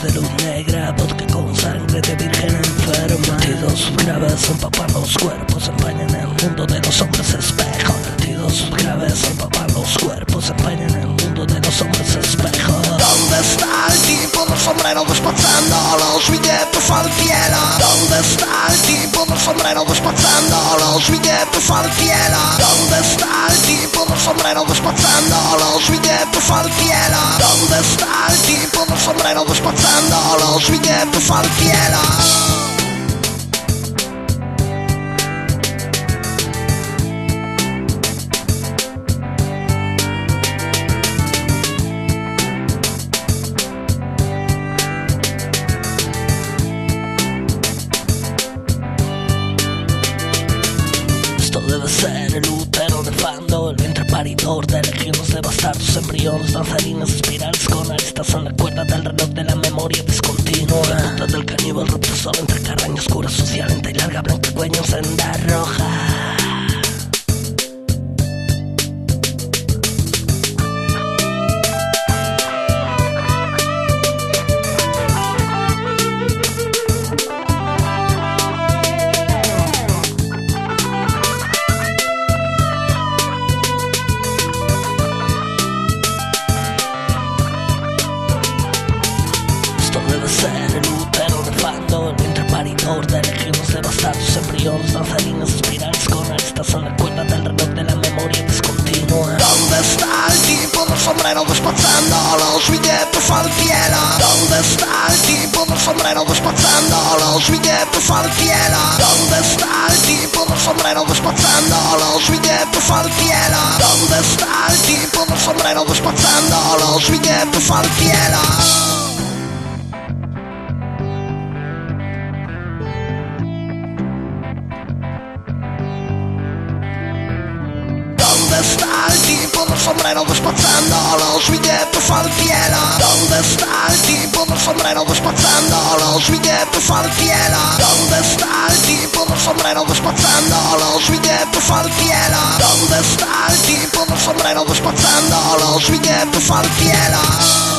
de luz negra, vodka con sangre de virgen enferma. Latidos graves empapan los cuerpos, empañan el mundo de los hombres espejo. Latidos graves empapan los cuerpos, empañan el mundo de los hombres espejo. ¿Dónde está el tipo del sombrero despachando los billetes al cielo? ¿Dónde está el tipo del sombrero despachando los billetes al cielo? ¿Dónde está el tipo del sombrero despachando los billetes al cielo? ¿Dónde está el tipo del sombrero despachando los billetes al cielo? Debe ser el útero nefando, el vientre paridor de legiones de bastardos, embriones, danzarinas, espirales con aristas en la cuerda del reloj de la memoria discontinua. La puta del caníbal represor entre carraña oscura, social, lenta y larga, blanca cuello en senda roja. Debe ser el útero nefando, el vientre paridor de legiones de bastardos, embriones, danzarinas, espirales con aristas en la cuerda del reloj de la memoria discontinua. ¿Dónde está el tipo del sombrero despachando los billetes al cielo? ¿Dónde está el tipo del sombrero despachando los billetes al cielo? ¿Dónde está el tipo del sombrero despachando los billetes al cielo? ¿Dónde está el tipo del sombrero despachando los billetes al cielo? ¿Dónde está el tipo del sombrero despachando los billetes al cielo? ¿Dónde está el tipo del sombrero despachando los billetes al cielo? ¿Dónde está el tipo del sombrero despachando los billetes al cielo? ¿Dónde está el tipo del sombrero despachando los billetes al cielo?